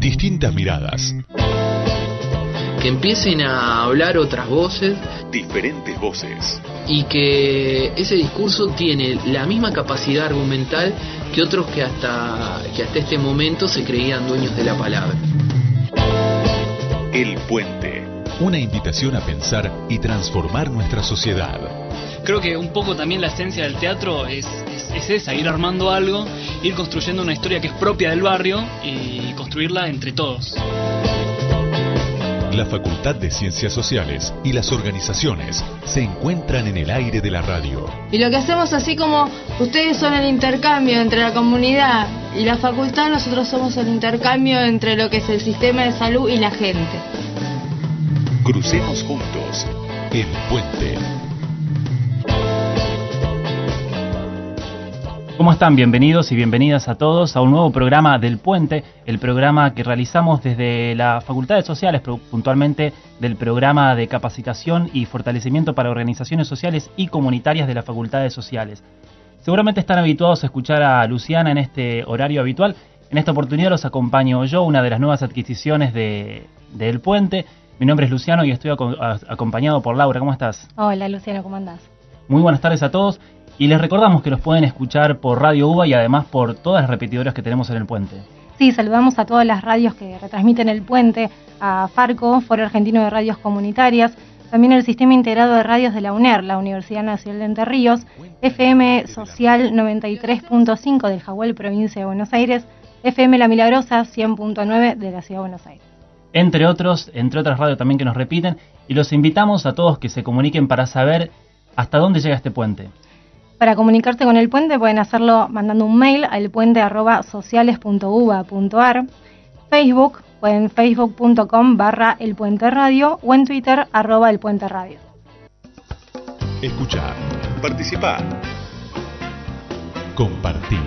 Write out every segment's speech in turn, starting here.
Distintas miradas. Que empiecen a hablar otras voces. Diferentes voces. Y que ese discurso tiene la misma capacidad argumental que otros que hasta este momento se creían dueños de la palabra. El Puente. Una invitación a pensar y transformar nuestra sociedad. Creo que un poco también la esencia del teatro es esa, ir armando algo, ir construyendo una historia que es propia del barrio y construirla entre todos. La Facultad de Ciencias Sociales y las organizaciones se encuentran en el aire de la radio. Y lo que hacemos, así como ustedes son el intercambio entre la comunidad y la facultad, nosotros somos el intercambio entre lo que es el sistema de salud y la gente. Crucemos juntos El Puente. ¿Cómo están? Bienvenidos y bienvenidas a todos a un nuevo programa del Puente, el programa que realizamos desde la Facultad de Sociales, puntualmente del programa de capacitación y fortalecimiento para organizaciones sociales y comunitarias de la Facultad de Sociales. Seguramente están habituados a escuchar a Luciana en este horario habitual. En esta oportunidad los acompaño yo, una de las nuevas adquisiciones del Puente. Mi nombre es Luciano y estoy acompañado por Laura. ¿Cómo estás? Hola Luciano, ¿cómo andás? Muy buenas tardes a todos. Y les recordamos que los pueden escuchar por Radio UBA y además por todas las repetidoras que tenemos en el Puente. Sí, saludamos a todas las radios que retransmiten el Puente, a Farco, Foro Argentino de Radios Comunitarias, también el Sistema Integrado de Radios de la UNER, la Universidad Nacional de Entre Ríos, FM Social 93.5 del Jaguel, provincia de Buenos Aires, FM La Milagrosa 100.9 de la Ciudad de Buenos Aires. Entre otras radios también que nos repiten, y los invitamos a todos que se comuniquen para saber hasta dónde llega este puente. Para comunicarse con el Puente pueden hacerlo mandando un mail a elpuente@sociales.uba.ar, Facebook, pueden facebook.com/elpuenteradio o en Twitter @elpuenteradio. Escuchar, participar, compartir.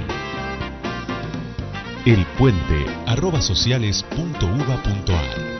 elpuente@sociales.uba.ar.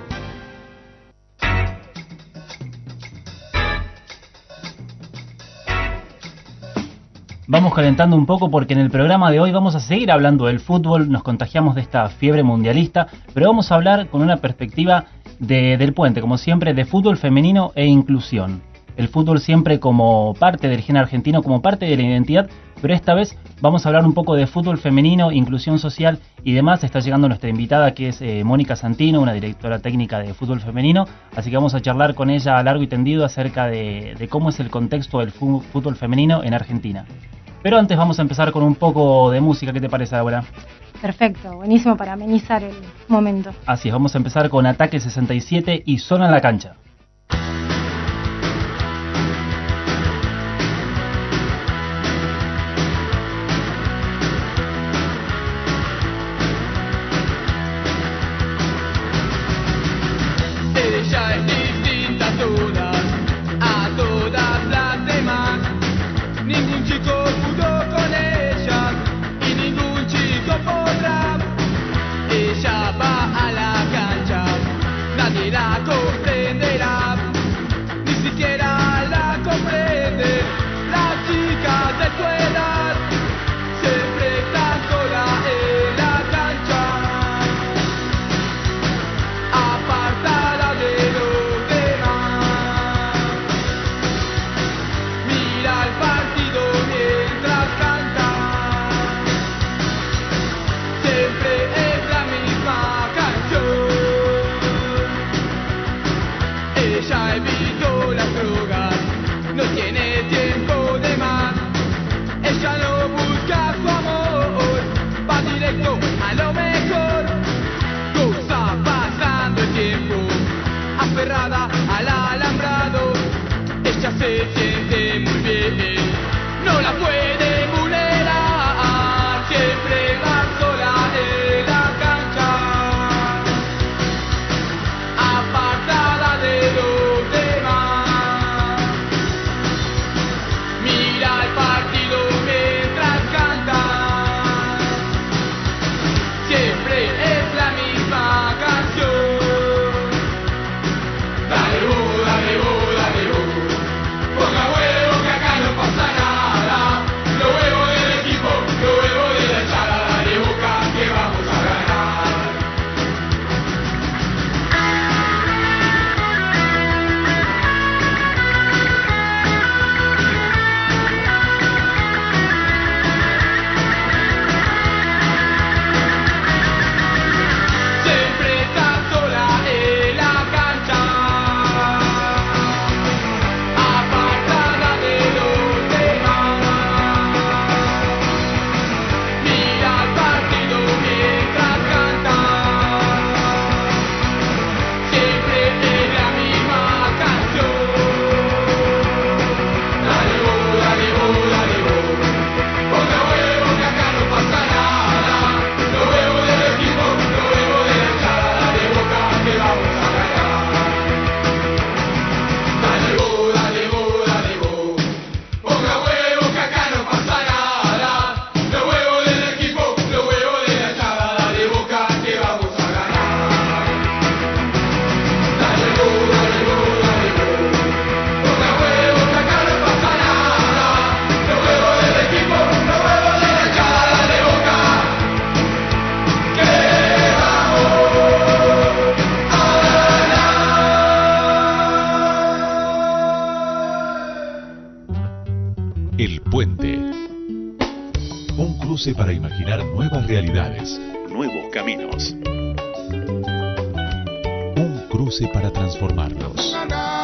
Vamos calentando un poco porque en el programa de hoy vamos a seguir hablando del fútbol, nos contagiamos de esta fiebre mundialista, pero vamos a hablar con una perspectiva del Puente, como siempre, de fútbol femenino e inclusión. El fútbol siempre como parte del gen argentino, como parte de la identidad, pero esta vez vamos a hablar un poco de fútbol femenino, inclusión social y demás. Está llegando nuestra invitada, que es Mónica Santino, una directora técnica de fútbol femenino, así que vamos a charlar con ella a largo y tendido acerca de cómo es el contexto del fútbol femenino en Argentina. Pero antes vamos a empezar con un poco de música. ¿Qué te parece, Laura? Perfecto, buenísimo para amenizar el momento. Así es, vamos a empezar con Ataque 67 y Sola en la Cancha. Ella es distinta a todas las demás. Ningún chico pudo con ella y ningún chico podrá. Ella va a la cancha, nadie la comprenderá, ni siquiera la comprende. Las chicas de su edad siempre están solas en la cancha, apartada de los demás. Mira el partido mientras canta, siempre es la misma canción. cruce para imaginar nuevas realidades, nuevos caminos. Un cruce para transformarnos.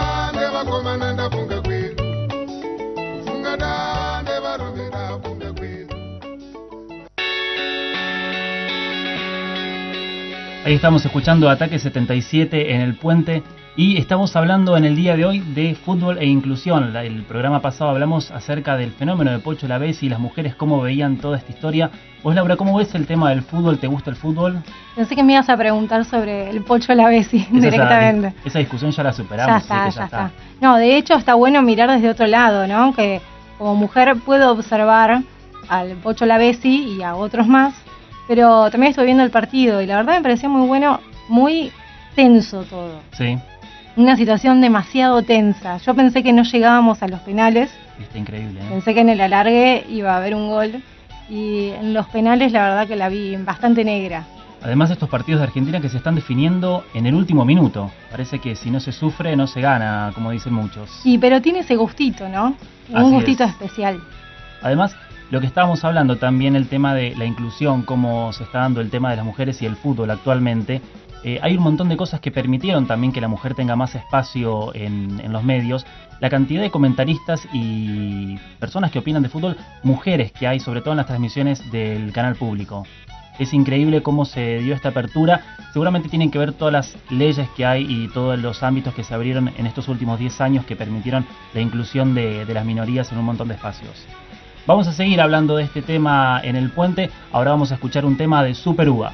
Ahí estamos escuchando Ataque 77 en el Puente y estamos hablando en el día de hoy de fútbol e inclusión. El programa pasado hablamos acerca del fenómeno de Pocho Lavezzi y las mujeres, cómo veían toda esta historia. Vos, Laura, ¿cómo ves el tema del fútbol? ¿Te gusta el fútbol? Pensé que me ibas a preguntar sobre el Pocho Lavezzi directamente. Esa discusión ya la superamos. Ya está. No, de hecho está bueno mirar desde otro lado, ¿no? Que como mujer puedo observar al Pocho Lavezzi y a otros más, pero también estoy viendo el partido y la verdad me pareció muy bueno, muy tenso todo. Sí. Una situación demasiado tensa. Yo pensé que no llegábamos a los penales. Está increíble, ¿eh? Pensé que en el alargue iba a haber un gol y en los penales la verdad que la vi bastante negra. Además de estos partidos de Argentina que se están definiendo en el último minuto. Parece que si no se sufre no se gana, como dicen muchos. Sí, pero tiene ese gustito, ¿no? Un gustito especial. Además, lo que estábamos hablando también, el tema de la inclusión, cómo se está dando el tema de las mujeres y el fútbol actualmente. Hay un montón de cosas que permitieron también que la mujer tenga más espacio en los medios. La cantidad de comentaristas y personas que opinan de fútbol, mujeres que hay, sobre todo en las transmisiones del canal público. Es increíble cómo se dio esta apertura. Seguramente tienen que ver todas las leyes que hay y todos los ámbitos que se abrieron en estos últimos 10 años que permitieron la inclusión de las minorías en un montón de espacios. Vamos a seguir hablando de este tema en el Puente. Ahora vamos a escuchar un tema de Super Uva.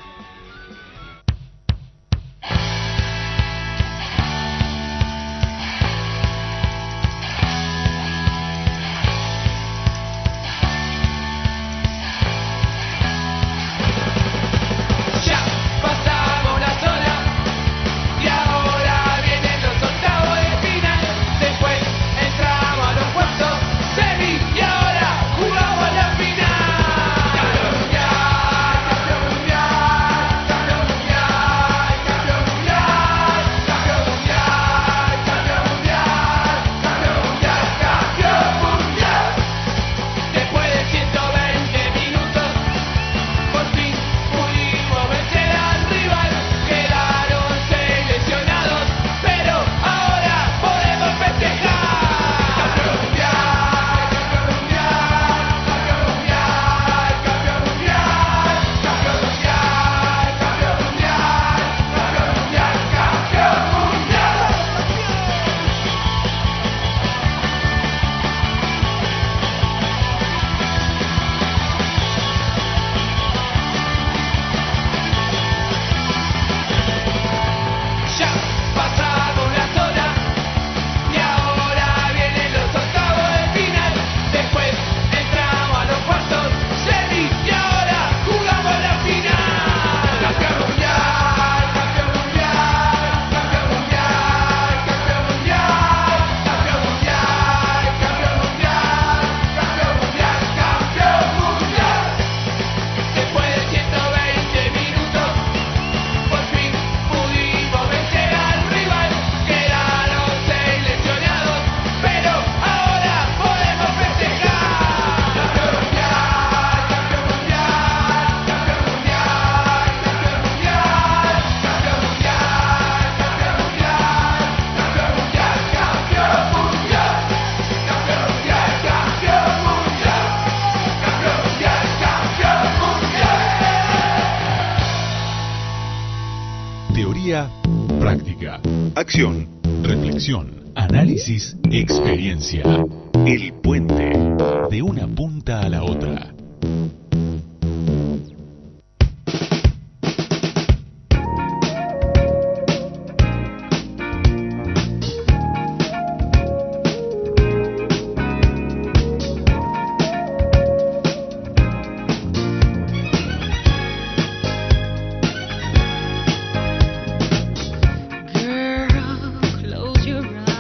Práctica, acción, reflexión, análisis, experiencia. El Puente, de una punta a la otra.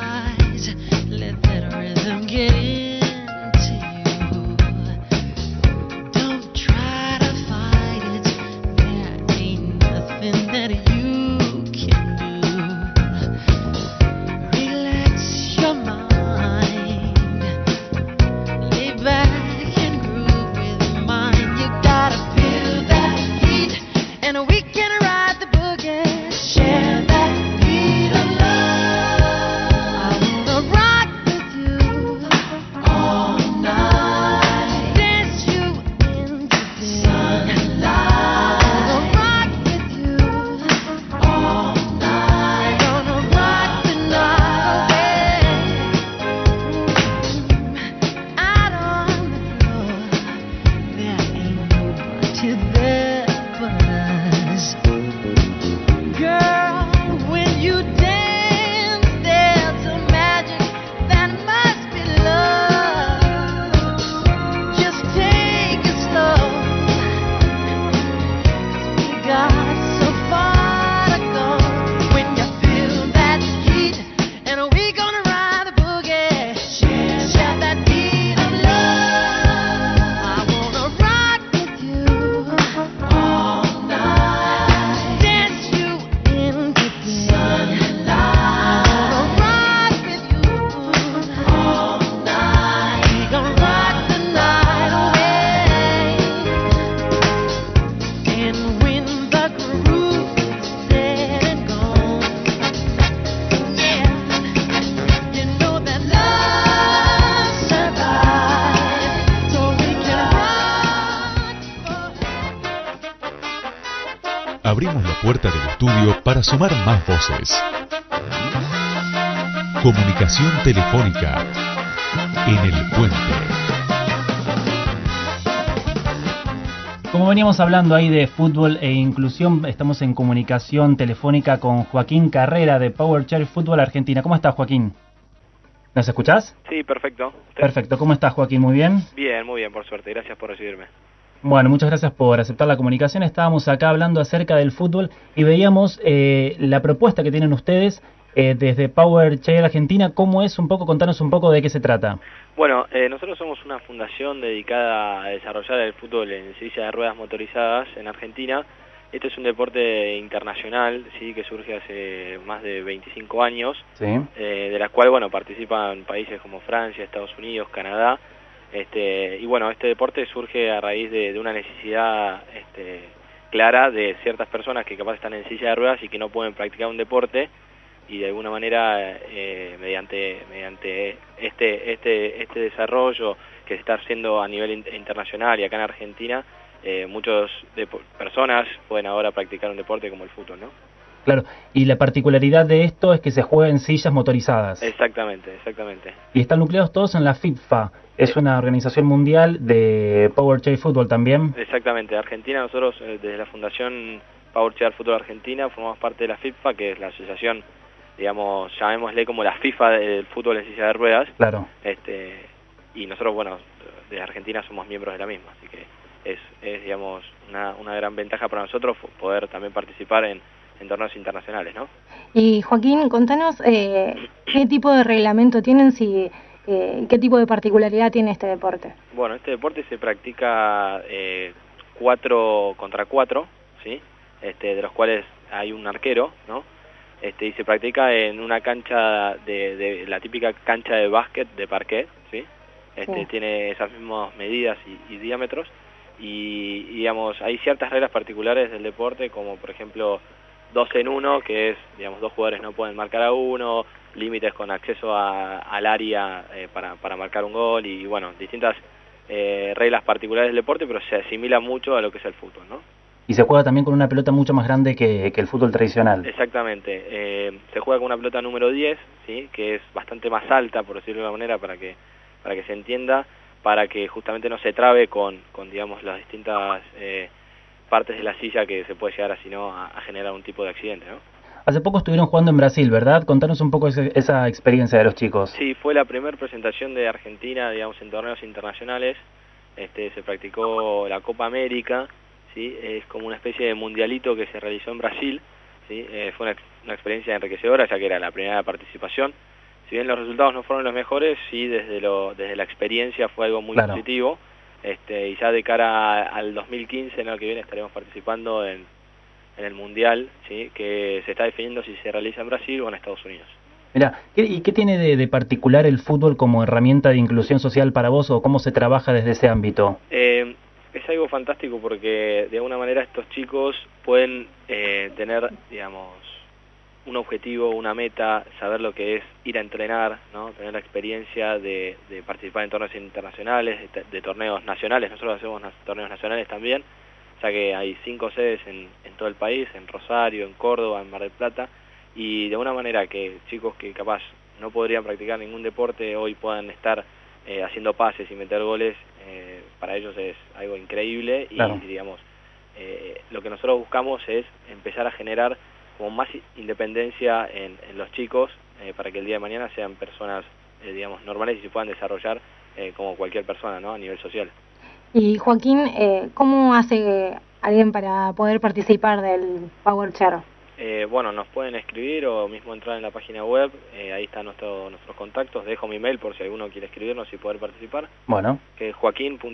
Get into you. puerta del estudio para sumar más voces. Comunicación telefónica en el puente. Como veníamos hablando ahí de fútbol e inclusión, estamos en comunicación telefónica con Joaquín Carrera de PowerChair Fútbol Argentina. ¿Cómo estás, Joaquín? ¿Nos escuchás? Sí, perfecto. Perfecto. ¿Cómo estás, Joaquín? ¿Muy bien? Bien, muy bien, por suerte. Gracias por recibirme. Bueno, muchas gracias por aceptar la comunicación. Estábamos acá hablando acerca del fútbol y veíamos la propuesta que tienen ustedes desde PowerChair Argentina. ¿Cómo es un poco? Contanos un poco de qué se trata. Bueno, nosotros somos una fundación dedicada a desarrollar el fútbol en silla de ruedas motorizadas en Argentina. Este es un deporte internacional, sí, que surge hace más de 25 años, Sí. De la cual, bueno, participan países como Francia, Estados Unidos, Canadá. Y bueno, este deporte surge a raíz de una necesidad clara de ciertas personas que capaz están en silla de ruedas y que no pueden practicar un deporte, y de alguna manera mediante este desarrollo que se está haciendo a nivel internacional y acá en Argentina, muchas personas pueden ahora practicar un deporte como el fútbol, ¿no? Claro, y la particularidad de esto es que se juega en sillas motorizadas. Exactamente. Y están nucleados todos en la FIFA. Es una organización mundial de PowerChair Fútbol también. Exactamente. Argentina, nosotros desde la Fundación PowerChair Fútbol Argentina formamos parte de la FIFA, que es la asociación, digamos, llamémosle como la FIFA del fútbol en silla de ruedas. Claro. Y nosotros, bueno, de Argentina somos miembros de la misma, así que es digamos, una gran ventaja para nosotros poder también participar en torneos internacionales, ¿no? Y Joaquín, contanos qué tipo de reglamento tienen, qué tipo de particularidad tiene este deporte. Bueno, este deporte se practica 4 contra 4, ¿sí? De los cuales hay un arquero, ¿no? Y se practica en una cancha de la típica cancha de básquet de parquet, ¿sí? Sí. Tiene esas mismas medidas y diámetros, y digamos, hay ciertas reglas particulares del deporte, como por ejemplo 2 en 1, que es, digamos, 2 jugadores no pueden marcar a uno, límites con acceso al área para marcar un gol, y bueno, distintas reglas particulares del deporte, pero se asimila mucho a lo que es el fútbol, ¿no? Y se juega también con una pelota mucho más grande que el fútbol tradicional. Exactamente. Se juega con una pelota número 10, ¿sí? Que es bastante más alta, por decirlo de una manera, para que se entienda, para que justamente no se trabe con digamos, las distintas partes de la silla, que se puede llegar a generar un tipo de accidente, ¿no? Hace poco estuvieron jugando en Brasil, ¿verdad? Contanos un poco esa experiencia de los chicos. Sí, fue la primera presentación de Argentina, digamos, en torneos internacionales. Se practicó la Copa América, ¿sí? Es como una especie de mundialito que se realizó en Brasil, ¿sí? Fue una experiencia enriquecedora, ya que era la primera participación. Si bien los resultados no fueron los mejores, sí, desde la experiencia fue algo muy positivo. Y ya de cara al 2015, en el que viene, estaremos participando en el Mundial, ¿sí? Que se está definiendo si se realiza en Brasil o en Estados Unidos. Mira, ¿y qué tiene de particular el fútbol como herramienta de inclusión social para vos, o cómo se trabaja desde ese ámbito? Es algo fantástico porque de alguna manera estos chicos pueden tener, digamos, un objetivo, una meta, saber lo que es ir a entrenar, ¿no? Tener la experiencia de participar en torneos internacionales, de torneos nacionales. Nosotros hacemos torneos nacionales también, ya que hay 5 sedes en todo el país, en Rosario, en Córdoba, en Mar del Plata, y de una manera que chicos que capaz no podrían practicar ningún deporte hoy puedan estar haciendo pases y meter goles, para ellos es algo increíble. Claro. Y digamos, lo que nosotros buscamos es empezar a generar como más independencia en los chicos, para que el día de mañana sean personas, digamos, normales y se puedan desarrollar como cualquier persona, ¿no? A nivel social. Y Joaquín, ¿cómo hace alguien para poder participar del PowerChair? Bueno, nos pueden escribir o mismo entrar en la página web, ahí están nuestros contactos. Dejo mi mail por si alguno quiere escribirnos y poder participar. Bueno. Que es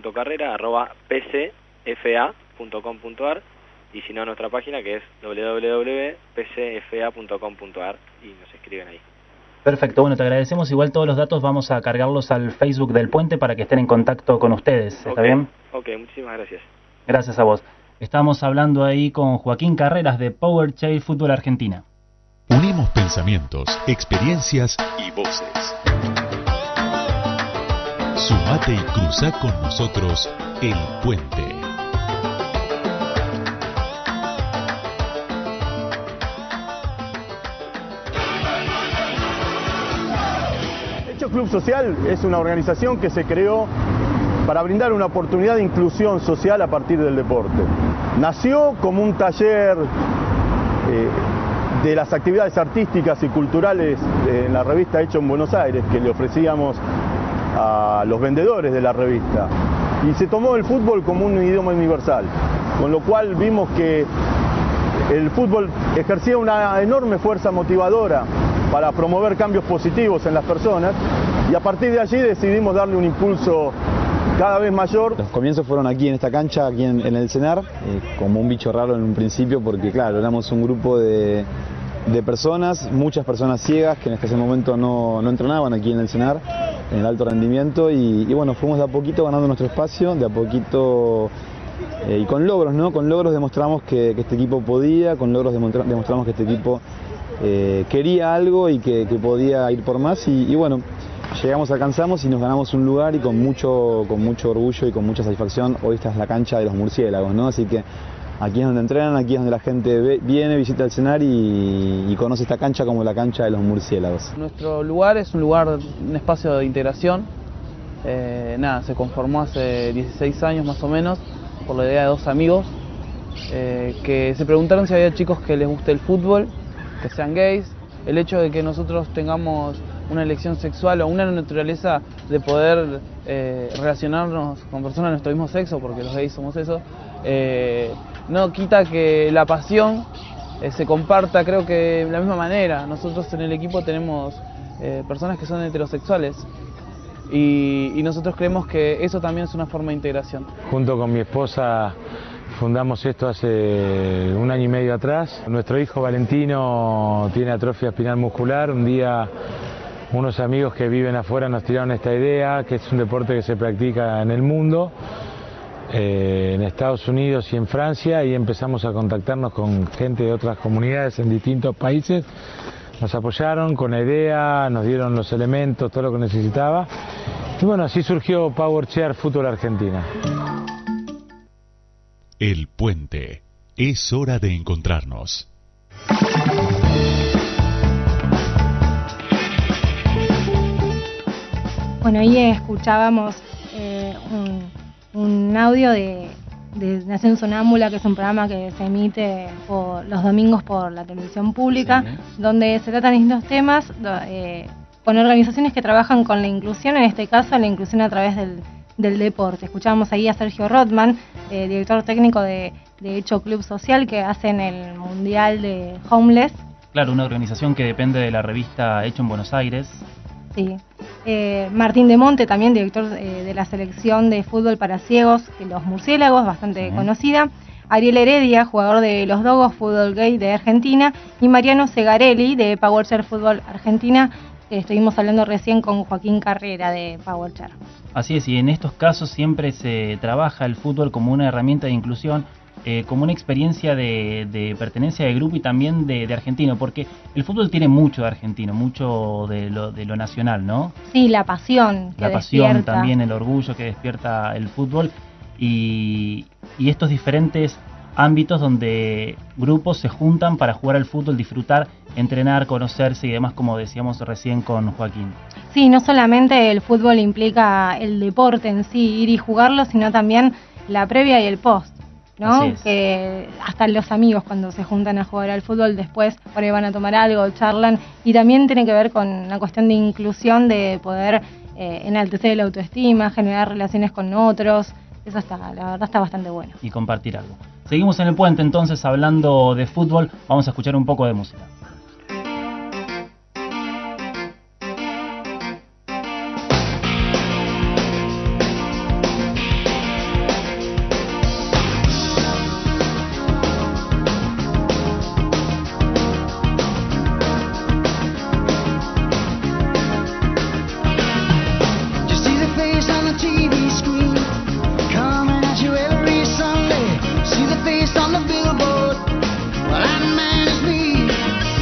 joaquin.carrera@pcfa.com.ar, y si no, nuestra página, que es www.pcfa.com.ar, y nos escriben ahí. Perfecto, bueno, te agradecemos. Igual todos los datos vamos a cargarlos al Facebook del Puente para que estén en contacto con ustedes. ¿Está bien? Ok, muchísimas gracias. Gracias a vos. Estamos hablando ahí con Joaquín Carreras de PowerChair Fútbol Argentina. Unimos pensamientos, experiencias y voces. Sumate y cruza con nosotros el puente. Hecho Club Social es una organización que se creó para brindar una oportunidad de inclusión social a partir del deporte. Nació como un taller de las actividades artísticas y culturales en la revista Hecho en Buenos Aires, que le ofrecíamos a los vendedores de la revista. Y se tomó el fútbol como un idioma universal, con lo cual vimos que el fútbol ejercía una enorme fuerza motivadora para promover cambios positivos en las personas, y a partir de allí decidimos darle un impulso cada vez mayor. Los comienzos fueron aquí en esta cancha, aquí en el Cenar, como un bicho raro en un principio, porque claro, éramos un grupo de personas, muchas personas ciegas que en ese momento no entrenaban aquí en el Cenar, en el alto rendimiento, y bueno, fuimos de a poquito ganando nuestro espacio, de a poquito, y con logros, ¿no? Con logros demostramos que este equipo podía, con logros demostramos que este equipo quería algo y que podía ir por más, y bueno, llegamos, alcanzamos y nos ganamos un lugar, y con mucho orgullo y con mucha satisfacción. Hoy esta es la cancha de los murciélagos, ¿no? Así que aquí es donde entrenan, aquí es donde la gente viene, visita el Cenar y conoce esta cancha como la cancha de los murciélagos. Nuestro lugar es un espacio de integración. Se conformó hace 16 años más o menos por la idea de dos amigos que se preguntaron si había chicos que les guste el fútbol, que sean gays. El hecho de que nosotros tengamos una elección sexual o una naturaleza de poder relacionarnos con personas de nuestro mismo sexo, porque los gays somos eso, no quita que la pasión se comparta, creo que de la misma manera. Nosotros en el equipo tenemos personas que son heterosexuales y nosotros creemos que eso también es una forma de integración. Junto con mi esposa fundamos esto hace 1 año y medio atrás. Nuestro hijo Valentino tiene atrofia espinal muscular. Un día unos amigos que viven afuera nos tiraron esta idea, que es un deporte que se practica en el mundo, en Estados Unidos y en Francia, y empezamos a contactarnos con gente de otras comunidades en distintos países. Nos apoyaron con la idea, nos dieron los elementos, todo lo que necesitaba, y bueno, así surgió Power Chair Fútbol Argentina. El Puente. Es hora de encontrarnos. Bueno, ahí escuchábamos un audio de Nación Sonámbula, que es un programa que se emite los domingos por la televisión pública, sí, donde se tratan distintos temas con organizaciones que trabajan con la inclusión, en este caso la inclusión a través del deporte. Escuchábamos ahí a Sergio Rothman, director técnico de Hecho Club Social, que hacen el Mundial de Homeless. Claro, una organización que depende de la revista Hecho en Buenos Aires. Sí. Martín de Monte, también director de la selección de fútbol para ciegos, que los murciélagos, bastante conocida. Ariel Heredia, jugador de los Dogos, fútbol gay de Argentina. Y Mariano Segarelli, de Power Chair Fútbol Argentina, que estuvimos hablando recién con Joaquín Carrera de Power Chair. Así es, y en estos casos siempre se trabaja el fútbol como una herramienta de inclusión, como una experiencia de pertenencia de grupo y también de argentino, porque el fútbol tiene mucho de argentino, mucho de lo nacional, ¿no? Sí, la pasión que la pasión despierta. También, el orgullo que despierta el fútbol y estos diferentes ámbitos donde grupos se juntan para jugar al fútbol, disfrutar, entrenar, conocerse y demás, como decíamos recién con Joaquín. Sí, no solamente el fútbol implica el deporte en sí, ir y jugarlo, sino también la previa y el post, ¿no? Que hasta los amigos cuando se juntan a jugar al fútbol después por ahí van a tomar algo, charlan, y también tiene que ver con una cuestión de inclusión, de poder enaltecer la autoestima, generar relaciones con otros. Eso la verdad está bastante bueno. Y compartir algo. Seguimos en el puente entonces hablando de fútbol, vamos a escuchar un poco de música. See the face on the billboard. Well, that man is me.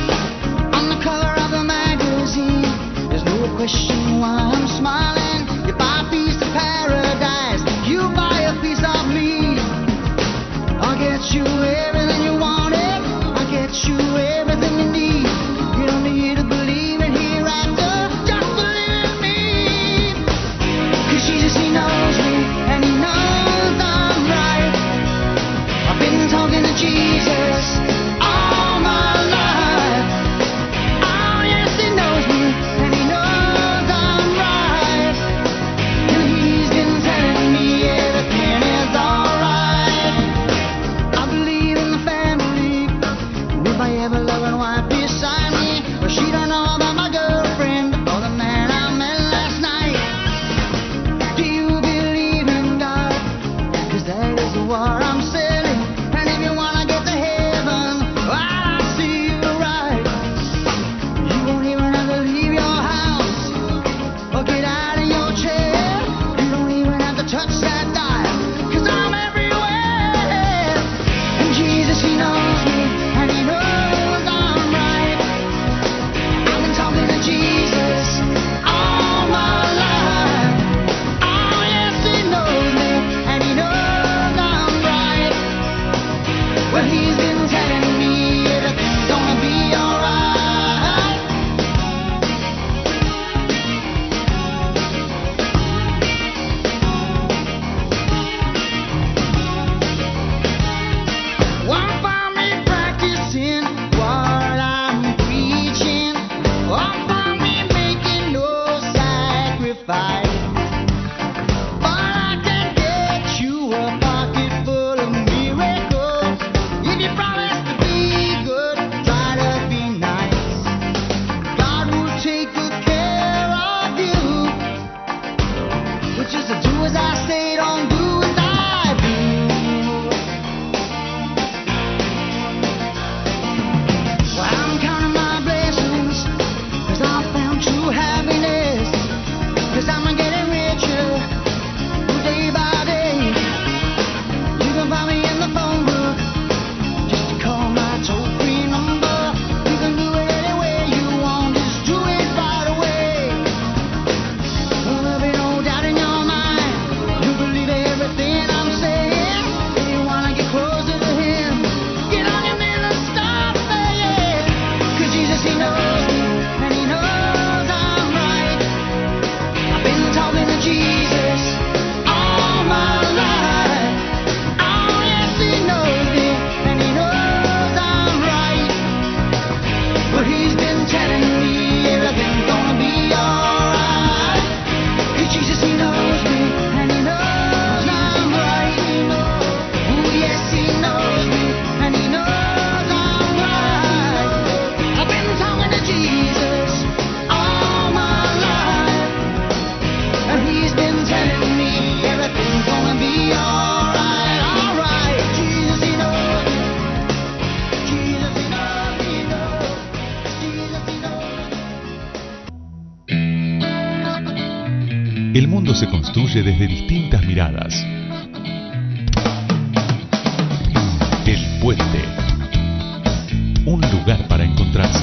El mundo se construye desde distintas miradas. El Puente. Un lugar para encontrarse.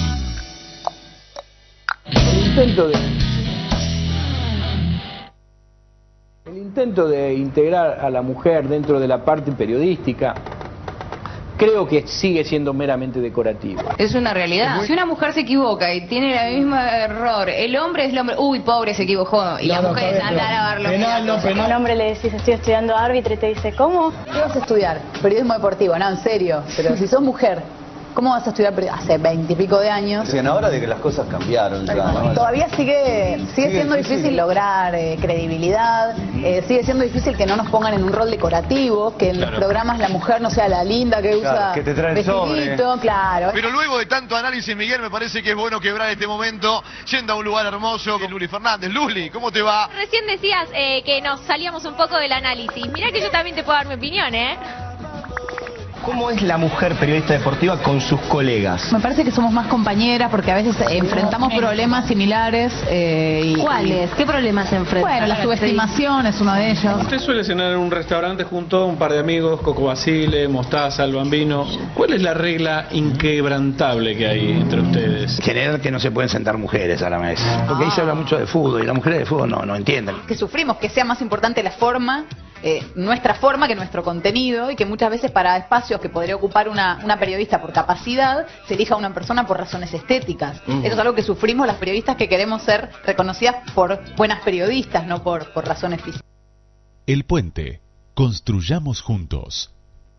El intento de integrar a la mujer dentro de la parte periodística creo que sigue siendo meramente decorativo. Es una realidad. Si una mujer se equivoca y tiene el mismo error, el hombre es el hombre, uy, pobre, se equivocó. Y la mujer es andar a verlo. A un hombre le decís, estoy estudiando árbitro, y te dice, ¿cómo? ¿Qué vas a estudiar? Periodismo deportivo, no, en serio. Pero si sos mujer, ¿cómo vas a estudiar hace 20 y pico de años? Sí, ahora de que las cosas cambiaron ya, ¿no? Todavía sigue siendo difícil lograr credibilidad, sigue siendo difícil que no nos pongan en un rol decorativo, que en los programas la mujer no sea la linda que usa que te trae el vestidito, claro. Pero luego de tanto análisis, Miguel, me parece que es bueno quebrar este momento yendo a un lugar hermoso con Luli Fernández. Luli, ¿cómo te va? Recién decías que nos salíamos un poco del análisis. Mirá que yo también te puedo dar mi opinión, ¿eh? ¿Cómo es la mujer periodista deportiva con sus colegas? Me parece que somos más compañeras porque a veces enfrentamos problemas similares. ¿Cuáles? ¿Qué problemas se enfrentan? Bueno, la subestimación es uno de ellos. Usted suele cenar en un restaurante junto a un par de amigos, Coco Basile, Mostaza, el Bambino. ¿Cuál es la regla inquebrantable que hay entre ustedes? General que no se pueden sentar mujeres a la mesa. Porque ahí se habla mucho de fútbol y las mujeres de fútbol no entienden. Que sufrimos, que sea más importante la forma, nuestra forma que nuestro contenido, y que muchas veces para espacios que podría ocupar una periodista por capacidad, se elija a una persona por razones estéticas. Eso es algo que sufrimos las periodistas que queremos ser reconocidas por buenas periodistas, no por razones físicas. El Puente. Construyamos juntos.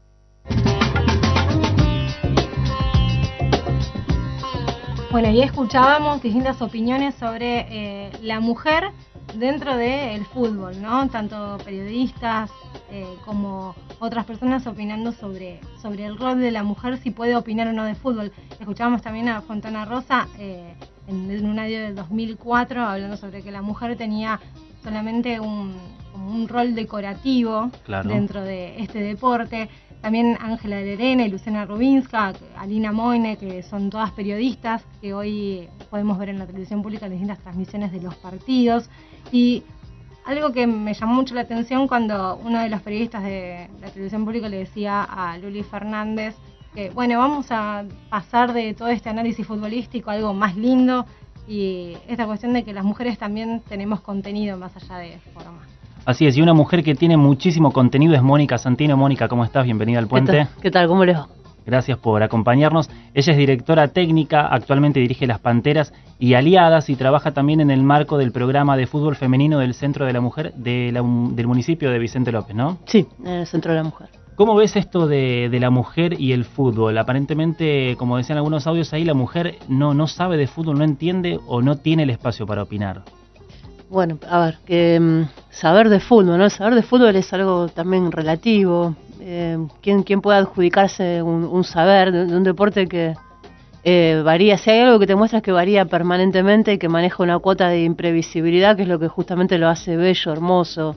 Bueno, y escuchábamos distintas opiniones sobre la mujer dentro del fútbol, ¿no? Tanto periodistas como otras personas opinando sobre el rol de la mujer, si puede opinar o no de fútbol. Escuchábamos también a Fontana Rosa en un audio del 2004 hablando sobre que la mujer tenía solamente como un rol decorativo, claro, dentro de este deporte. También Ángela Lerena y Luciana Rubinska, Alina Moine, que son todas periodistas que hoy podemos ver en la televisión pública en distintas transmisiones de los partidos. Y algo que me llamó mucho la atención cuando uno de los periodistas de la televisión pública le decía a Luli Fernández que, bueno, vamos a pasar de todo este análisis futbolístico a algo más lindo, y esta cuestión de que las mujeres también tenemos contenido más allá de forma. Así es, y una mujer que tiene muchísimo contenido es Mónica Santino. Mónica, ¿cómo estás? Bienvenida al Puente. ¿Qué tal? ¿Cómo les va? Gracias por acompañarnos. Ella es directora técnica, actualmente dirige Las Panteras y Aliadas, y trabaja también en el marco del programa de fútbol femenino del Centro de la Mujer del municipio de Vicente López, ¿no? Sí, en el Centro de la Mujer. ¿Cómo ves esto de la mujer y el fútbol? Aparentemente, como decían algunos audios ahí, la mujer no sabe de fútbol, no entiende o no tiene el espacio para opinar. Bueno, a ver, que saber de fútbol, ¿no? El saber de fútbol es algo también relativo. ¿Quién puede adjudicarse un saber de un deporte que varía? Si hay algo que te muestra es que varía permanentemente y que maneja una cuota de imprevisibilidad, que es lo que justamente lo hace bello, hermoso.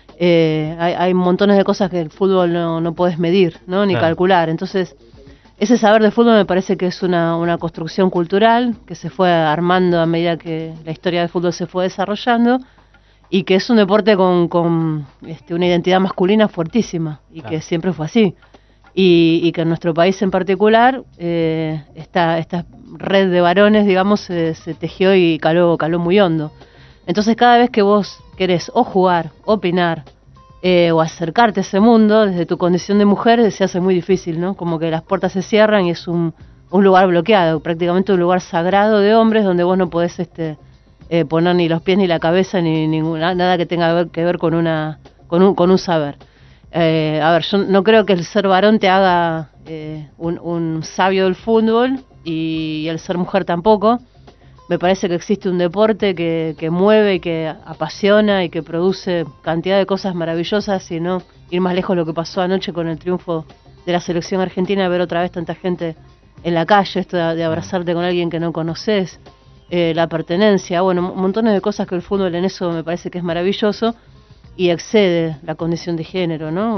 Hay montones de cosas que el fútbol no puedes medir, ¿no? Ni calcular. Entonces, ese saber de fútbol me parece que es una construcción cultural que se fue armando a medida que la historia del fútbol se fue desarrollando, y que es un deporte con una identidad masculina fuertísima, y que siempre fue así. Y que en nuestro país en particular esta red de varones, digamos, se tejió y caló muy hondo. Entonces cada vez que vos querés o jugar, opinar, o acercarte a ese mundo desde tu condición de mujer, se hace muy difícil, ¿no? Como que las puertas se cierran y es un lugar bloqueado, prácticamente un lugar sagrado de hombres donde vos no podés poner ni los pies ni la cabeza ni nada que tenga que ver con un saber. A ver, yo no creo que el ser varón te haga un sabio del fútbol, y el ser mujer tampoco. Me parece que existe un deporte que mueve y que apasiona y que produce cantidad de cosas maravillosas, y no ir más lejos lo que pasó anoche con el triunfo de la selección argentina, ver otra vez tanta gente en la calle, esto de abrazarte con alguien que no conoces, la pertenencia, bueno, montones de cosas que el fútbol en eso me parece que es maravilloso y excede la condición de género, ¿no?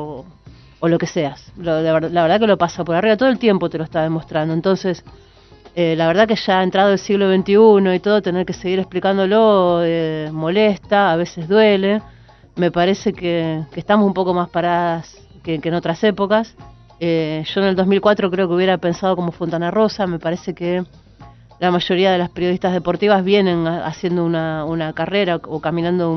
O lo que seas. La verdad que lo pasa por arriba, todo el tiempo te lo está demostrando. Entonces, La verdad que ya ha entrado el siglo XXI y todo, tener que seguir explicándolo molesta, a veces duele. Me parece que estamos un poco más paradas que en otras épocas. Yo en el 2004 creo que hubiera pensado como Fontana Rosa. Me parece que la mayoría de las periodistas deportivas vienen haciendo una carrera o caminando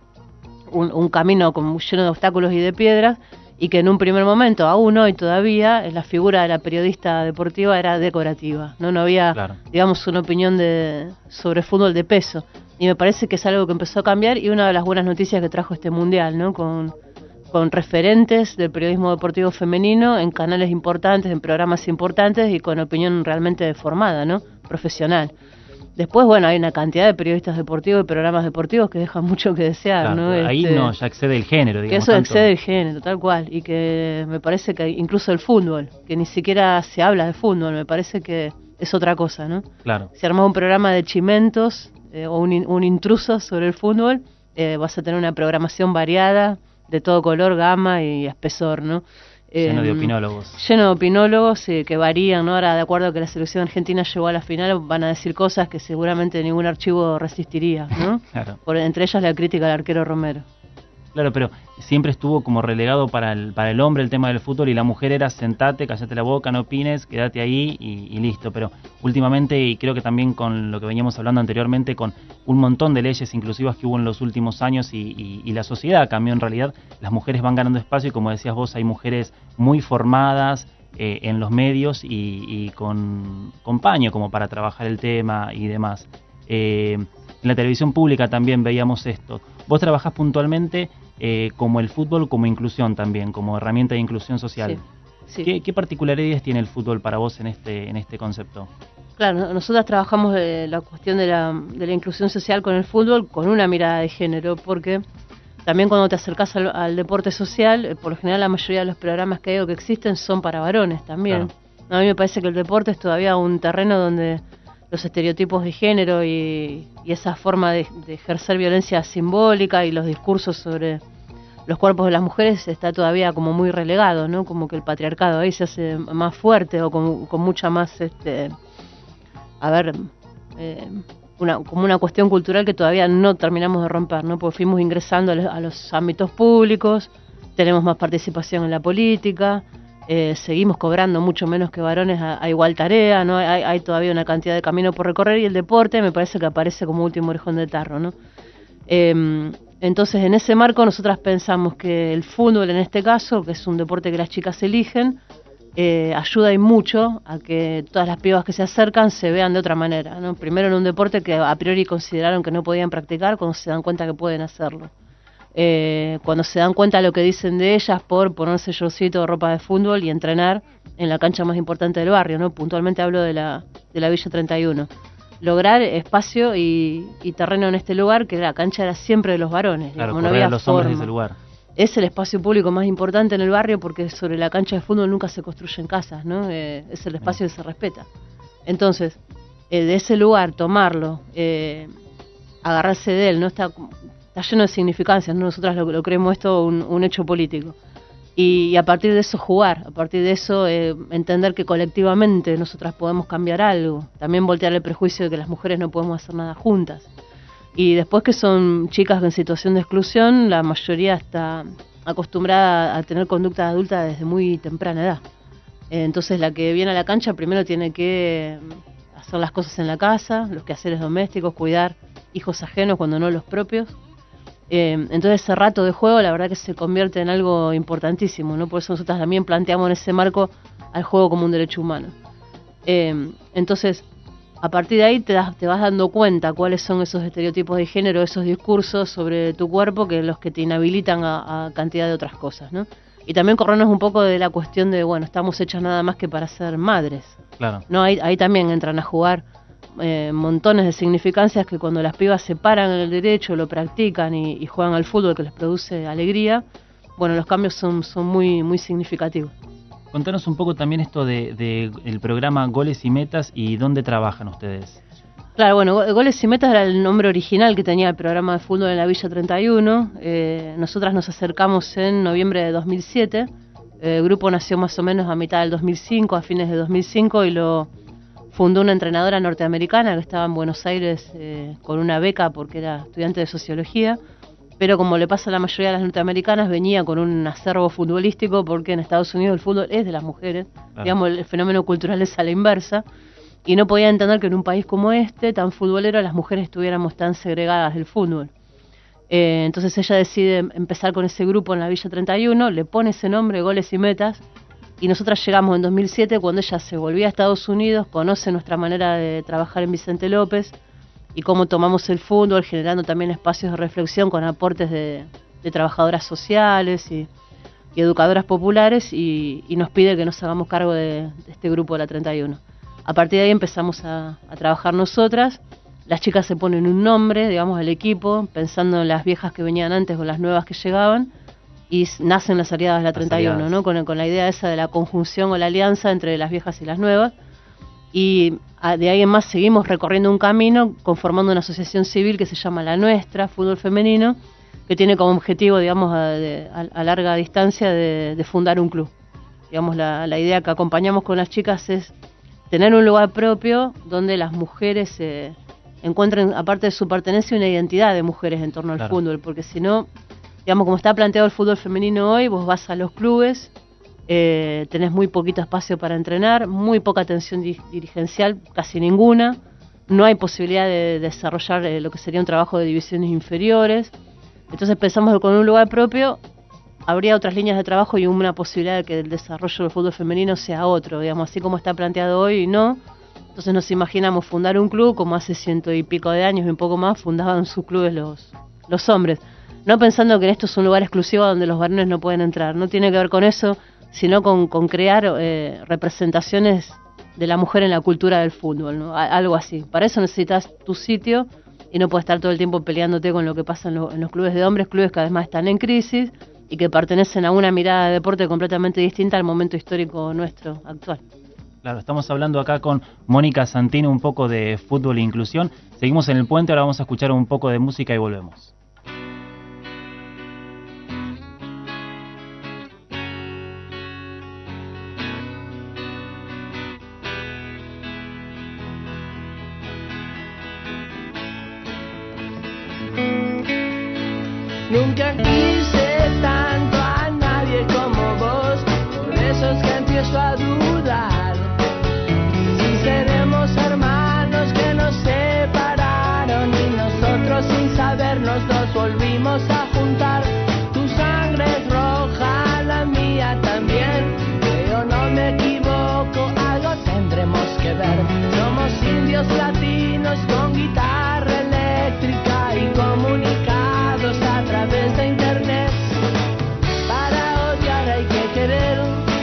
un camino lleno de obstáculos y de piedras, y que en un primer momento, aún hoy todavía, la figura de la periodista deportiva era decorativa, no había, digamos, una opinión sobre fútbol de peso, y me parece que es algo que empezó a cambiar, y una de las buenas noticias que trajo este mundial, ¿no? Con referentes del periodismo deportivo femenino en canales importantes, en programas importantes y con opinión realmente formada, ¿no? Profesional. Después, bueno, hay una cantidad de periodistas deportivos y programas deportivos que dejan mucho que desear, ¿no? Ahí ya excede el género, digamos. Que eso excede el género, tal cual. Y que me parece que incluso el fútbol, que ni siquiera se habla de fútbol, me parece que es otra cosa, ¿no? Claro. Si armas un programa de chimentos o un intruso sobre el fútbol, vas a tener una programación variada, de todo color, gama y espesor, ¿no? Lleno de opinólogos. Lleno de opinólogos que varían, ¿no? Ahora, de acuerdo a que la selección argentina llegó a la final, van a decir cosas que seguramente ningún archivo resistiría, ¿no? Claro. Entre ellas la crítica al arquero Romero. Claro, pero siempre estuvo como relegado para el hombre el tema del fútbol, y la mujer era sentate, cállate la boca, no opines, quédate ahí y listo. Pero últimamente, y creo que también con lo que veníamos hablando anteriormente, con un montón de leyes inclusivas que hubo en los últimos años y la sociedad cambió en realidad, las mujeres van ganando espacio, y como decías vos, hay mujeres muy formadas en los medios y con paño como para trabajar el tema y demás. En la televisión pública también veíamos esto. Vos trabajás puntualmente como el fútbol, como inclusión también, como herramienta de inclusión social. Sí. ¿Qué particularidades tiene el fútbol para vos en este concepto? Claro, nosotras trabajamos la cuestión de la inclusión social con el fútbol con una mirada de género, porque también cuando te acercás al deporte social, por lo general la mayoría de los programas que hay o que existen son para varones también. Claro. A mí me parece que el deporte es todavía un terreno donde los estereotipos de género y esa forma de ejercer violencia simbólica y los discursos sobre los cuerpos de las mujeres está todavía como muy relegado, ¿no? Como que el patriarcado ahí se hace más fuerte o con mucha más, como una cuestión cultural que todavía no terminamos de romper, ¿no? Porque fuimos ingresando a los ámbitos públicos, tenemos más participación en la política, seguimos cobrando mucho menos que varones a igual tarea, ¿no? Hay todavía una cantidad de camino por recorrer, y el deporte me parece que aparece como último orejón de tarro, ¿no? Entonces, en ese marco nosotras pensamos que el fútbol, en este caso, que es un deporte que las chicas eligen, ayuda y mucho a que todas las pibas que se acercan se vean de otra manera, ¿no? Primero en un deporte que a priori consideraron que no podían practicar, cuando se dan cuenta que pueden hacerlo. Cuando se dan cuenta de lo que dicen de ellas por ponerse shortcito o ropa de fútbol y entrenar en la cancha más importante del barrio, ¿no? Puntualmente hablo de la Villa 31. Lograr espacio y terreno en este lugar, que la cancha era siempre de los varones. Claro, no había los forma. hombres de ese lugar. Es el espacio público más importante en el barrio, porque sobre la cancha de fútbol nunca se construyen casas, ¿no? Es el espacio que se respeta. Entonces, de ese lugar, tomarlo, agarrarse de él, ¿no? Está lleno de significancias, ¿no? Nosotras lo creemos esto un hecho político. Y a partir de eso jugar, a partir de eso entender que colectivamente nosotras podemos cambiar algo. También voltear el prejuicio de que las mujeres no podemos hacer nada juntas. Y después que son chicas en situación de exclusión, la mayoría está acostumbrada a tener conducta adulta desde muy temprana edad. Entonces la que viene a la cancha primero tiene que hacer las cosas en la casa, los quehaceres domésticos, cuidar hijos ajenos cuando no los propios. Entonces ese rato de juego la verdad que se convierte en algo importantísimo, ¿no? Por eso nosotros también planteamos en ese marco al juego como un derecho humano. Entonces, a partir de ahí te vas dando cuenta cuáles son esos estereotipos de género, esos discursos sobre tu cuerpo, que los que te inhabilitan a cantidad de otras cosas, ¿no? Y también corrernos un poco de la cuestión de, bueno, estamos hechas nada más que para ser madres. Claro. No, ahí también entran a jugar montones de significancias que cuando las pibas se paran en el derecho, lo practican y juegan al fútbol, que les produce alegría, bueno, los cambios son muy, muy significativos. Contanos un poco también esto de el programa Goles y Metas y dónde trabajan ustedes. Claro, bueno, Goles y Metas era el nombre original que tenía el programa de fútbol en la Villa 31. Nosotras nos acercamos en noviembre de 2007. El grupo nació más o menos a mitad del 2005, a fines de 2005, y lo fundó una entrenadora norteamericana que estaba en Buenos Aires con una beca porque era estudiante de sociología, pero como le pasa a la mayoría de las norteamericanas, venía con un acervo futbolístico porque en Estados Unidos el fútbol es de las mujeres, digamos, el fenómeno cultural es a la inversa, y no podía entender que en un país como este, tan futbolero, las mujeres estuviéramos tan segregadas del fútbol. Entonces ella decide empezar con ese grupo en la Villa 31, le pone ese nombre, Goles y Metas, y nosotras llegamos en 2007 cuando ella se volvía a Estados Unidos, conoce nuestra manera de trabajar en Vicente López y cómo tomamos el fútbol, generando también espacios de reflexión con aportes de trabajadoras sociales y educadoras populares, y nos pide que nos hagamos cargo de este grupo de la 31. A partir de ahí empezamos a trabajar nosotras. Las chicas se ponen un nombre, digamos, al equipo, pensando en las viejas que venían antes o las nuevas que llegaban, y nacen las aliadas de la 31, ¿no? Con la idea esa de la conjunción o la alianza entre las viejas y las nuevas. Y de ahí en más seguimos recorriendo un camino, conformando una asociación civil que se llama La Nuestra, Fútbol Femenino, que tiene como objetivo, digamos, a larga distancia de fundar un club. Digamos, la idea que acompañamos con las chicas es tener un lugar propio donde las mujeres encuentren, aparte de su pertenencia, una identidad de mujeres en torno al fútbol, porque si no, digamos, como está planteado el fútbol femenino hoy, vos vas a los clubes, tenés muy poquito espacio para entrenar, muy poca atención dirigencial, casi ninguna, no hay posibilidad de desarrollar lo que sería un trabajo de divisiones inferiores. Entonces pensamos que con un lugar propio habría otras líneas de trabajo y una posibilidad de que el desarrollo del fútbol femenino sea otro, digamos, así como está planteado hoy, no. Entonces nos imaginamos fundar un club como hace 100 y pico de años y un poco más fundaban sus clubes los hombres, no pensando que esto es un lugar exclusivo donde los varones no pueden entrar, no tiene que ver con eso, sino con crear representaciones de la mujer en la cultura del fútbol, ¿no? Algo así. Para eso necesitas tu sitio y no puedes estar todo el tiempo peleándote con lo que pasa en los clubes de hombres, clubes que además están en crisis y que pertenecen a una mirada de deporte completamente distinta al momento histórico nuestro actual. Claro, estamos hablando acá con Mónica Santino un poco de fútbol e inclusión. Seguimos en el puente, ahora vamos a escuchar un poco de música y volvemos. Nunca quise tanto a nadie como vos, por eso es que empiezo a dudar si seremos hermanos que nos separaron y nosotros sin sabernos nos volvimos a juntar. Tu sangre es roja, la mía también, creo no me equivoco, algo tendremos que ver. Somos indios latinos con guitarra eléctrica y comunicados a través de internet. Para odiar hay que querer,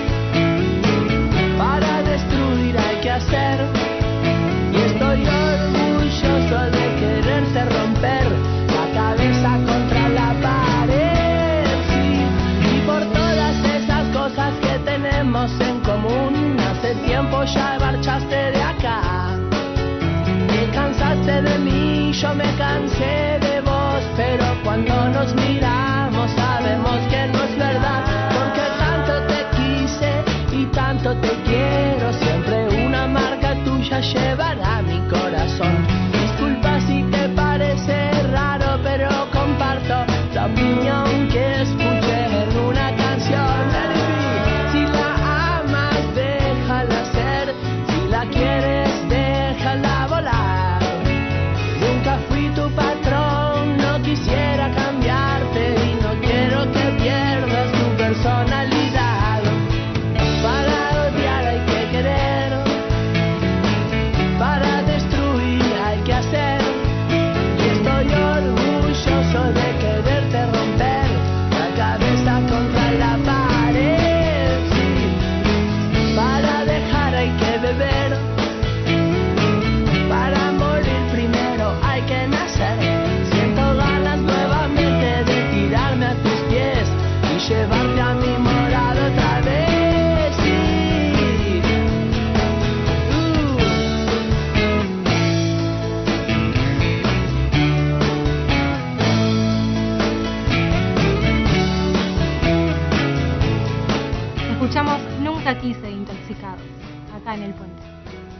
para destruir hay que hacer. Y estoy orgulloso de quererte romper la cabeza contra la pared, sí. Y por todas esas cosas que tenemos en común, hace tiempo ya marchaste de acá. Te cansaste de mí, yo me cansé de vos, pero cuando nos miramos sabemos que no es verdad, porque tanto te quise y tanto te quiero, siempre una marca tuya llevará mi corazón. Disculpa si te parece raro, pero comparto la opinión que escuché en una canción. Si la amas, déjala ser, si la quieres, déjala volar. Nunca fui tu patrón, no quisiera cambiarte y no quiero que pierdas tu personalidad. Para odiar hay que querer,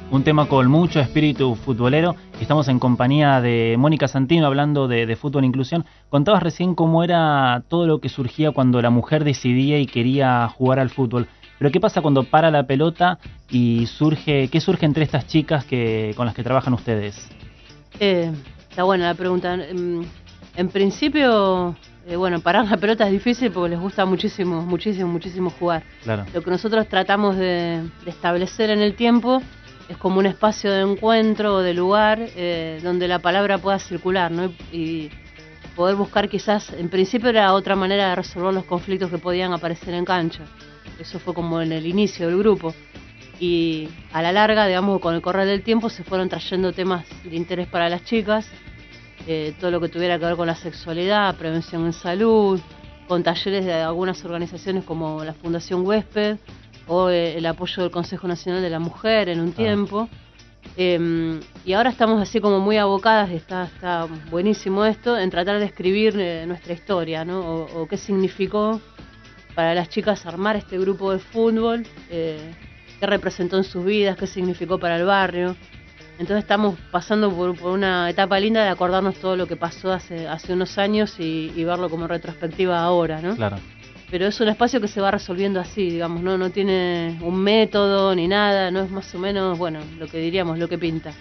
un tema con mucho espíritu futbolero. Estamos en compañía de Mónica Santino hablando de fútbol e inclusión. Contabas recién cómo era todo lo que surgía cuando la mujer decidía y quería jugar al fútbol. Pero ¿qué pasa cuando para la pelota y qué surge entre estas chicas con las que trabajan ustedes? Está buena la pregunta. En principio, parar la pelota es difícil porque les gusta muchísimo jugar. Claro. Lo que nosotros tratamos de establecer en el tiempo es como un espacio de encuentro o de lugar donde la palabra pueda circular, ¿no? Y poder buscar quizás, en principio era otra manera de resolver los conflictos que podían aparecer en cancha. Eso fue como en el inicio del grupo. Y a la larga, digamos, con el correr del tiempo se fueron trayendo temas de interés para las chicas, todo lo que tuviera que ver con la sexualidad, prevención en salud, con talleres de algunas organizaciones como la Fundación Huésped o el apoyo del Consejo Nacional de la Mujer en un tiempo. Y ahora estamos así como muy abocadas, está buenísimo esto, en tratar de escribir nuestra historia, ¿no? O qué significó para las chicas armar este grupo de fútbol, qué representó en sus vidas, qué significó para el barrio. Entonces estamos pasando por una etapa linda de acordarnos todo lo que pasó hace unos años y verlo como retrospectiva ahora, ¿no? Claro. Pero es un espacio que se va resolviendo así, digamos, no tiene un método ni nada, no es más o menos, lo que diríamos, lo que pinta.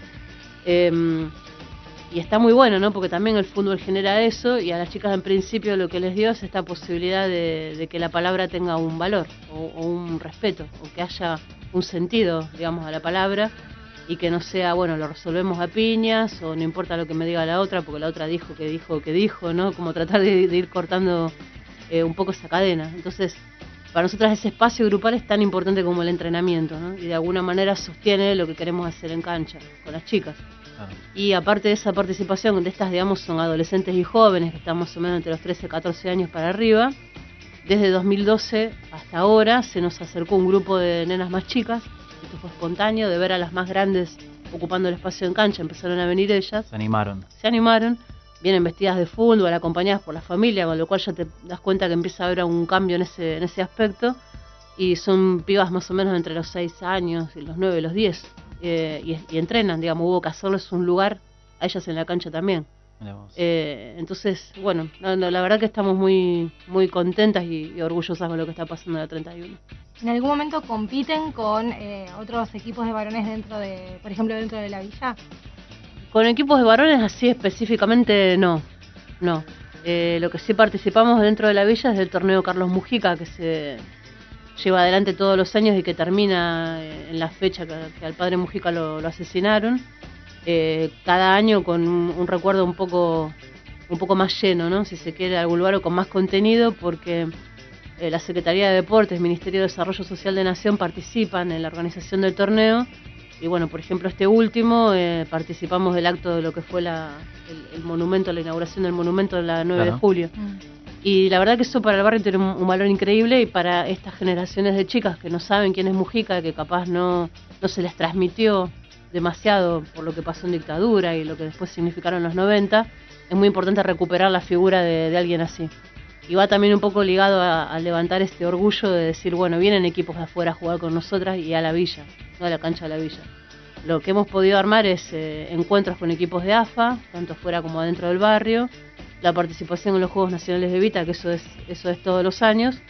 Y está muy bueno, ¿no? Porque también el fútbol genera eso y a las chicas en principio lo que les dio es esta posibilidad de que la palabra tenga un valor o un respeto o que haya un sentido, digamos, a la palabra y que no sea, lo resolvemos a piñas o no importa lo que me diga la otra porque la otra dijo, ¿no? Como tratar de ir cortando un poco esa cadena. Entonces, para nosotras ese espacio grupal es tan importante como el entrenamiento, ¿no? Y de alguna manera sostiene lo que queremos hacer en cancha con las chicas. Y aparte de esa participación, de estas, digamos, son adolescentes y jóvenes, que están más o menos entre los 13 y 14 años para arriba, desde 2012 hasta ahora se nos acercó un grupo de nenas más chicas, esto fue espontáneo, de ver a las más grandes ocupando el espacio en cancha, empezaron a venir ellas. Se animaron, vienen vestidas de fútbol, acompañadas por la familia, con lo cual ya te das cuenta que empieza a haber un cambio en ese aspecto, y son pibas más o menos entre los 6 años y los 9 y los 10. Y entrenan, digamos, hubo que hacerles un lugar a ellas en la cancha también. Entonces, la verdad que estamos muy muy contentas y orgullosas con lo que está pasando en la 31. ¿En algún momento compiten con otros equipos de varones por ejemplo, dentro de la villa? Con equipos de varones así específicamente no. Lo que sí participamos dentro de la villa es el torneo Carlos Mujica, que se lleva adelante todos los años y que termina en la fecha que al padre Mujica lo asesinaron. Cada año con un recuerdo un poco más lleno, ¿no? Si se quiere, algún lugar con más contenido, porque la Secretaría de Deportes, Ministerio de Desarrollo Social de Nación participan en la organización del torneo. Y por ejemplo, este último participamos del acto de lo que fue el monumento, la inauguración del monumento de la 9 de julio. Y la verdad que eso para el barrio tiene un valor increíble, y para estas generaciones de chicas que no saben quién es Mujica, que capaz no se les transmitió demasiado por lo que pasó en dictadura y lo que después significaron los 90, es muy importante recuperar la figura de alguien así. Y va también un poco ligado a levantar este orgullo de decir, vienen equipos de afuera a jugar con nosotras y a la villa, no a la cancha de la villa. Lo que hemos podido armar es encuentros con equipos de AFA, tanto fuera como adentro del barrio, la participación en los Juegos Nacionales de Vita, que eso es todos los años,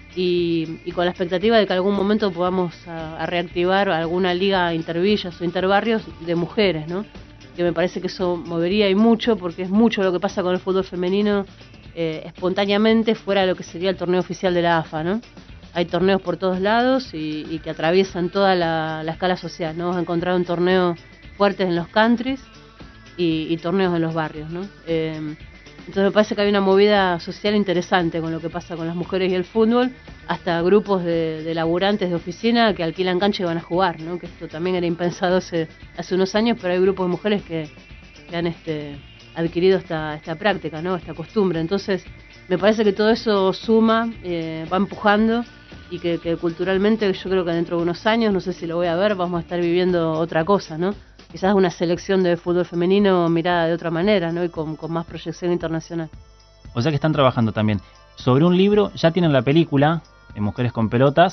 y con la expectativa de que algún momento podamos a reactivar alguna liga intervillas o interbarrios de mujeres, ¿no? Que me parece que eso movería y mucho, porque es mucho lo que pasa con el fútbol femenino espontáneamente fuera de lo que sería el torneo oficial de la AFA, ¿no? Hay torneos por todos lados y que atraviesan toda la escala social, ¿no? Vas a encontrar un torneo fuertes en los countries y torneos en los barrios, ¿no? Entonces me parece que hay una movida social interesante con lo que pasa con las mujeres y el fútbol, hasta grupos de laburantes de oficina que alquilan cancha y van a jugar, ¿no? Que esto también era impensado hace unos años, pero hay grupos de mujeres que han adquirido esta práctica, ¿no? Esta costumbre. Entonces me parece que todo eso suma, va empujando, y que culturalmente yo creo que dentro de unos años, no sé si lo voy a ver, vamos a estar viviendo otra cosa, ¿no? Quizás una selección de fútbol femenino mirada de otra manera, ¿no? Y con más proyección internacional. O sea que están trabajando también sobre un libro, ya tienen la película, Mujeres con Pelotas,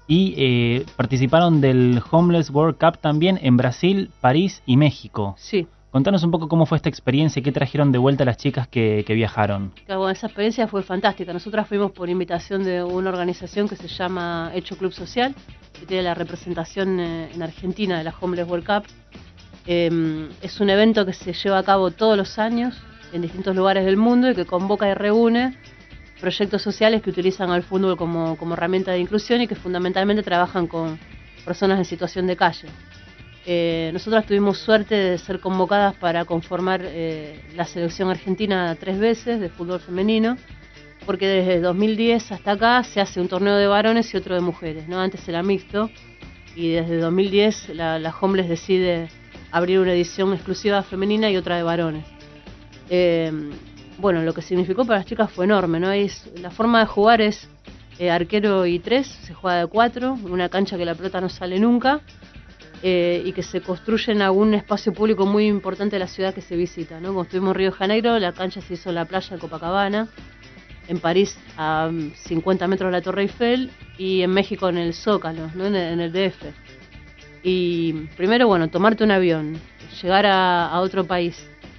y participaron del Homeless World Cup también en Brasil, París y México. Sí. Contanos un poco cómo fue esta experiencia y qué trajeron de vuelta las chicas que viajaron. Bueno, esa experiencia fue fantástica. Nosotras fuimos por invitación de una organización que se llama Hecho Club Social, que tiene la representación en Argentina de la Homeless World Cup. Es un evento que se lleva a cabo todos los años en distintos lugares del mundo y que convoca y reúne proyectos sociales que utilizan al fútbol como herramienta de inclusión y que fundamentalmente trabajan con personas en situación de calle. Nosotras tuvimos suerte de ser convocadas para conformar la selección argentina 3 veces de fútbol femenino, porque desde 2010 hasta acá se hace un torneo de varones y otro de mujeres, ¿no? Antes era mixto y desde 2010 la Homeless decide abrir una edición exclusiva femenina y otra de varones. Bueno, lo que significó para las chicas fue enorme, ¿no? La forma de jugar es arquero y 3, se juega de 4, una cancha que la pelota no sale nunca. Y que se construye en algún espacio público muy importante de la ciudad que se visita, ¿no? Como estuvimos en Río de Janeiro, la cancha se hizo en la playa de Copacabana, en París a 50 metros de la Torre Eiffel y en México en el Zócalo, ¿no? en el DF. Y primero, bueno, tomarte un avión, llegar a otro país,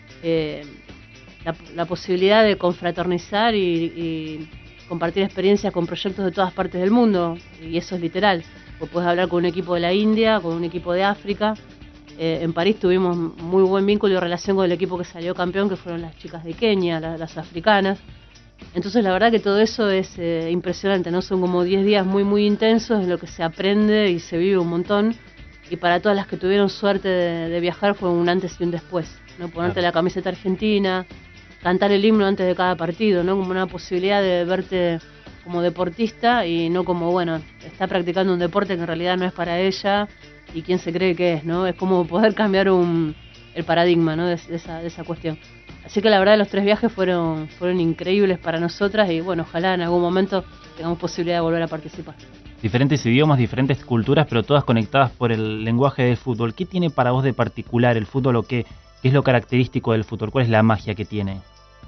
la posibilidad de confraternizar y compartir experiencias con proyectos de todas partes del mundo, y eso es literal. Vos podés hablar con un equipo de la India, con un equipo de África. En París tuvimos muy buen vínculo y relación con el equipo que salió campeón, que fueron las chicas de Kenia, las africanas. Entonces la verdad que todo eso es impresionante, ¿no? Son como 10 días muy intensos en lo que se aprende y se vive un montón. Y para todas las que tuvieron suerte de viajar fue un antes y un después, ¿no? Ponerte la camiseta argentina, cantar el himno antes de cada partido, ¿no? Como una posibilidad de verte como deportista y no como, bueno, está practicando un deporte que en realidad no es para ella y quién se cree que es, ¿no? Es como poder cambiar el paradigma, ¿no? de esa cuestión. Así que la verdad los 3 viajes fueron increíbles para nosotras y bueno, ojalá en algún momento tengamos posibilidad de volver a participar. Diferentes idiomas, diferentes culturas, pero todas conectadas por el lenguaje del fútbol. ¿Qué tiene para vos de particular el fútbol o qué es lo característico del fútbol? ¿Cuál es la magia que tiene?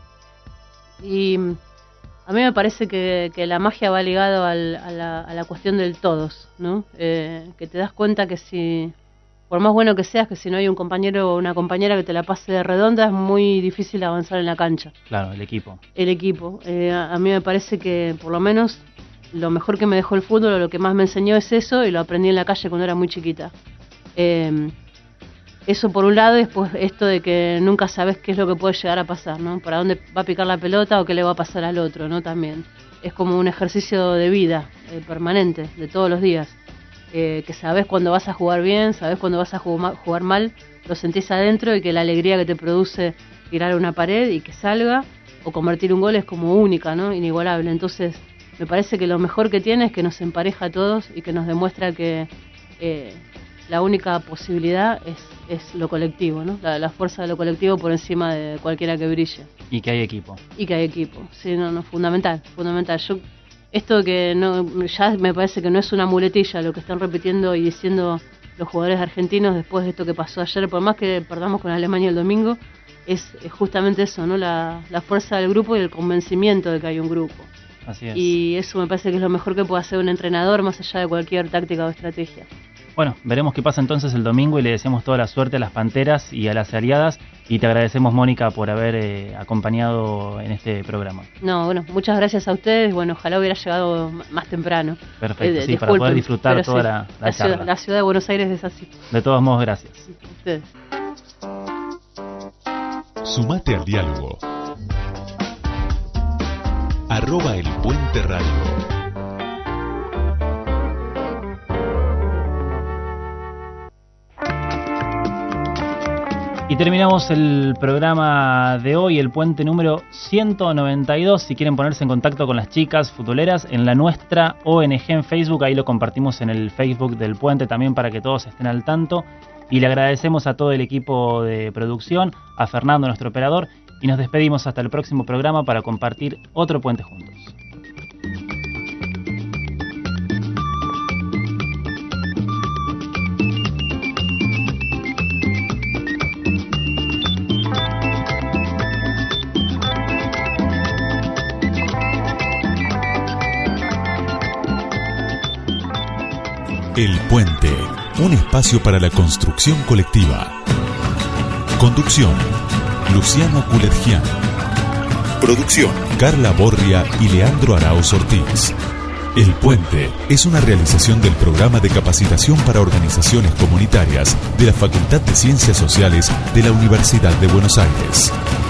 Y a mí me parece que la magia va ligado a la cuestión del todos, ¿no? Que te das cuenta que si, por más bueno que seas, que si no hay un compañero o una compañera que te la pase de redonda, es muy difícil avanzar en la cancha. Claro, el equipo. El equipo. A mí me parece que, por lo menos, lo mejor que me dejó el fútbol o lo que más me enseñó es eso, y lo aprendí en la calle cuando era muy chiquita. Eso por un lado, y después esto de que nunca sabes qué es lo que puede llegar a pasar, ¿no? Para dónde va a picar la pelota o qué le va a pasar al otro, ¿no? También. Es como un ejercicio de vida permanente, de todos los días. Que sabes cuando vas a jugar bien, sabes cuando vas a jugar mal, lo sentís adentro y que la alegría que te produce tirar una pared y que salga, o convertir un gol es como única, ¿no? Inigualable. Entonces, me parece que lo mejor que tiene es que nos empareja a todos y que nos demuestra que la única posibilidad es lo colectivo, ¿no? La fuerza de lo colectivo por encima de cualquiera que brille. Y que hay equipo. Y que hay equipo, sí, no, fundamental. Esto que ya me parece que no es una muletilla lo que están repitiendo y diciendo los jugadores argentinos después de esto que pasó ayer, por más que perdamos con Alemania el domingo, es justamente eso, ¿no? La fuerza del grupo y el convencimiento de que hay un grupo. Así es. Y eso me parece que es lo mejor que puede hacer un entrenador más allá de cualquier táctica o estrategia. Bueno, veremos qué pasa entonces el domingo y le deseamos toda la suerte a las Panteras y a las aliadas, y te agradecemos, Mónica, por haber acompañado en este programa. No, bueno, muchas gracias a ustedes. Bueno, ojalá hubiera llegado más temprano. Perfecto, sí, para poder disfrutar toda sí, la charla. La ciudad de Buenos Aires es así. De todos modos, gracias. Ustedes. Sumate al diálogo. @elpuenteradio. Y terminamos el programa de hoy, el puente número 192. Si quieren ponerse en contacto con las chicas futboleras, en la nuestra ONG en Facebook, ahí lo compartimos en el Facebook del puente también para que todos estén al tanto. Y le agradecemos a todo el equipo de producción, a Fernando, nuestro operador, y nos despedimos hasta el próximo programa para compartir otro puente juntos. El Puente, un espacio para la construcción colectiva. Conducción, Luciano Culetgian. Producción, Carla Borria y Leandro Arauz Ortiz. El Puente es una realización del programa de capacitación para organizaciones comunitarias de la Facultad de Ciencias Sociales de la Universidad de Buenos Aires.